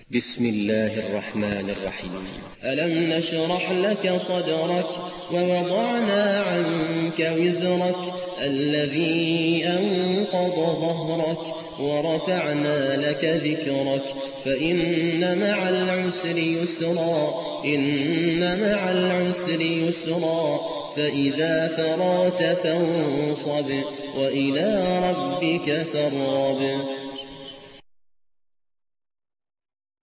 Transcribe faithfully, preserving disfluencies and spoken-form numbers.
بسم الله الرحمن الرحيم. ألم نشرح لك صدرك ووضعنا عنك وزرك الذي أنقض ظهرك ورفعنا لك ذكرك فإن مع العسر يسرا إن مع العسر يسرا فإذا فرغت فانصب وإلى ربك فارغب